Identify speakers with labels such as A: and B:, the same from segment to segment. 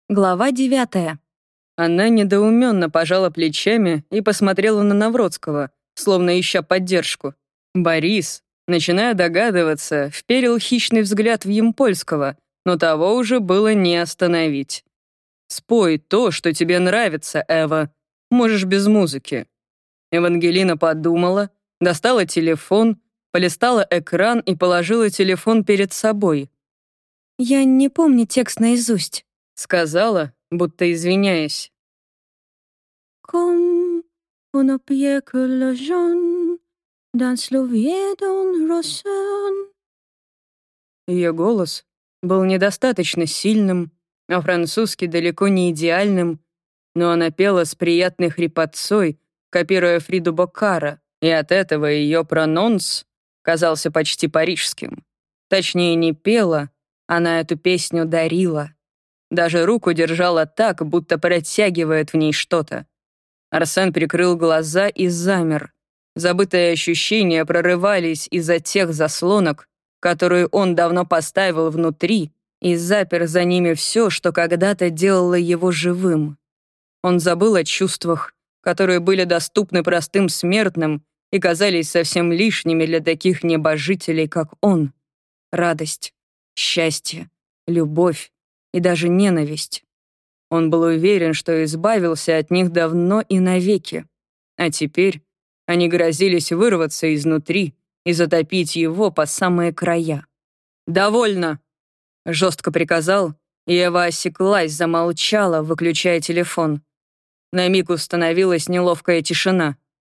A: Глава 9.
B: Она недоуменно пожала плечами и посмотрела на Навродского, словно ища поддержку. Борис, начиная догадываться, вперил хищный взгляд в Ямпольского, но того уже было не остановить. «Спой то, что тебе нравится, Эва. Можешь без музыки». Евангелина подумала, достала телефон, полистала экран и положила телефон перед собой.
A: «Я не помню текст наизусть»,
B: — сказала, будто извиняясь.
A: «Comme on a pied que le jaune dans le vieux rosson».
B: Ее голос был недостаточно сильным, а французский далеко не идеальным, но она пела с приятной хрипотцой, копируя Фриду Боккара, и от этого ее прононс казался почти парижским. Точнее, не пела, она эту песню дарила. Даже руку держала так, будто протягивает в ней что-то. Арсен прикрыл глаза и замер. Забытые ощущения прорывались из-за тех заслонок, которые он давно поставил внутри, и запер за ними все, что когда-то делало его живым. Он забыл о чувствах, которые были доступны простым смертным и казались совсем лишними для таких небожителей, как он. Радость, счастье, любовь и даже ненависть. Он был уверен, что избавился от них давно и навеки, а теперь они грозились вырваться изнутри и затопить его по самые края. «Довольно!» — жестко приказал, и Эва осеклась, замолчала, выключая телефон. На миг установилась неловкая тишина.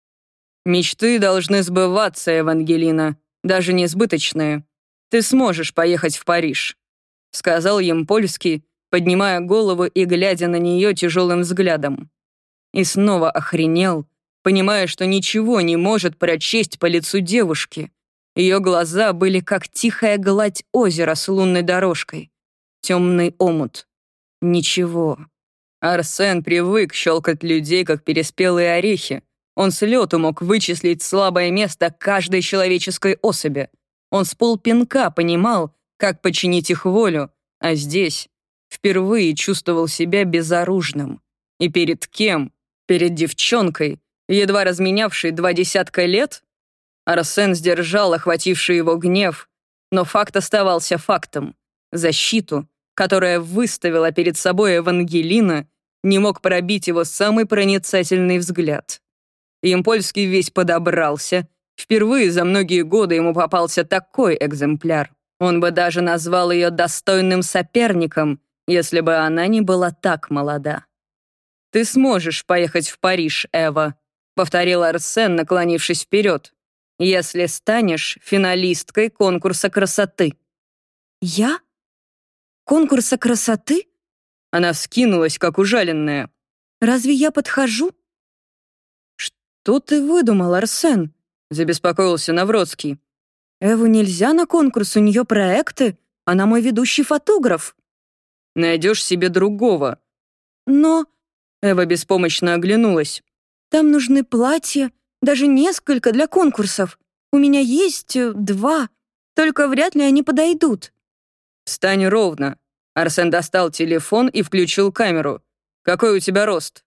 B: «Мечты должны сбываться, Евангелина, даже несбыточные. Ты сможешь поехать в Париж», — сказал Ямпольский, поднимая голову и глядя на нее тяжелым взглядом. И снова охренел, понимая, что ничего не может прочесть по лицу девушки. Ее глаза были как тихая гладь озера с лунной дорожкой. Темный омут. Ничего. Арсен привык щелкать людей, как переспелые орехи. Он с лету мог вычислить слабое место каждой человеческой особи. Он с полпинка понимал, как подчинить их волю, а здесь впервые чувствовал себя безоружным. И перед кем? Перед девчонкой, едва разменявшей 20 лет? Арсен сдержал охвативший его гнев, но факт оставался фактом. Защиту, которая выставила перед собой Евангелина, не мог пробить его самый проницательный взгляд. Ямпольский весь подобрался. Впервые за многие годы ему попался такой экземпляр. Он бы даже назвал ее достойным соперником, если бы она не была так молода. «Ты сможешь поехать в Париж, Эва», — повторил Арсен, наклонившись вперед, «если станешь финалисткой конкурса красоты».
A: «Я? Конкурса красоты?»
B: Она вскинулась, как ужаленная.
A: «Разве я подхожу?»
B: «Что ты выдумал, Арсен?» — забеспокоился Навродский.
A: «Эву нельзя на конкурс, у нее проекты, она мой ведущий фотограф».
B: «Найдешь себе другого».
A: «Но...» —
B: Эва беспомощно оглянулась.
A: «Там нужны платья, даже несколько для конкурсов. У меня есть 2, только вряд ли они подойдут».
B: «Встань ровно». Арсен достал телефон и включил камеру. «Какой у тебя рост?»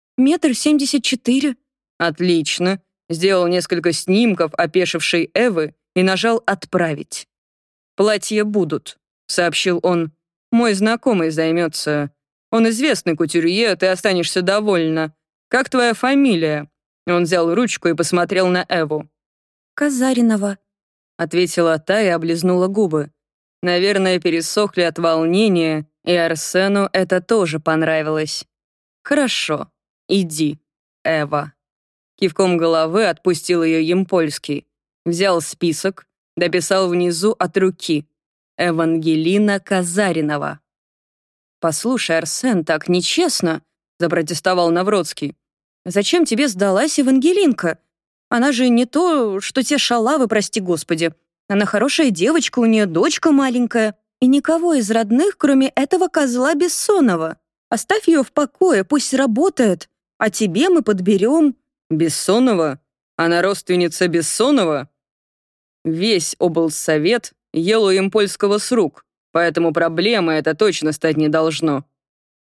A: 1,74 м.
B: «Отлично». Сделал несколько снимков опешившей Эвы и нажал «Отправить». «Платья будут», — сообщил он. «Мой знакомый займется. Он известный кутюрье, ты останешься довольна. Как твоя фамилия?» Он взял ручку и посмотрел на Эву.
A: «Казаринова»,
B: — ответила та и облизнула губы. Наверное, пересохли от волнения, и Арсену это тоже понравилось. «Хорошо, иди, Эва». Кивком головы отпустил ее Ямпольский. Взял список, дописал внизу от руки. «Евангелина Казаринова». «Послушай, Арсен, так нечестно», — запротестовал Навродский. «Зачем тебе сдалась Евангелинка? Она же не то, что те шалавы, прости господи. Она хорошая девочка, у нее дочка маленькая. И никого из родных, кроме этого козла Бессонова. Оставь ее в покое, пусть работает. А тебе мы подберем». «Бессонова? Она родственница Бессонова?» Весь облсовет ел у Ямпольского с рук, поэтому проблемой это точно стать не должно.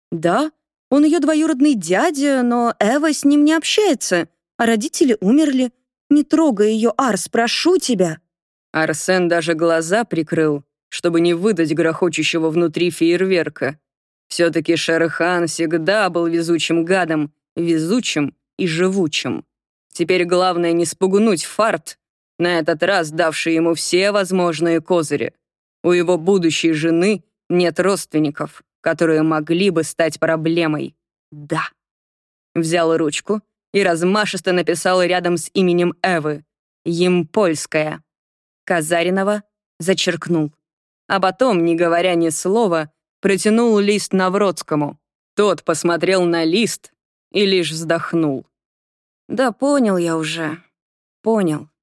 A: Да, он ее двоюродный дядя, но Эва с ним не общается, а родители умерли. Не трогай ее, Арс, прошу тебя.
B: Арсен даже глаза прикрыл, чтобы не выдать грохочущего внутри фейерверка. Все-таки Шер-хан всегда был везучим гадом, везучим и живучим. Теперь главное не спугнуть фарт, на этот раз давший ему все возможные козыри. У его будущей жены нет родственников, которые могли бы стать проблемой. Да. Взял ручку и размашисто написал рядом с именем Эвы «Емпольская». Казаринова зачеркнул. А потом, не говоря ни слова, протянул лист Навродскому. Тот посмотрел на лист и лишь вздохнул. «Да понял я уже. Понял».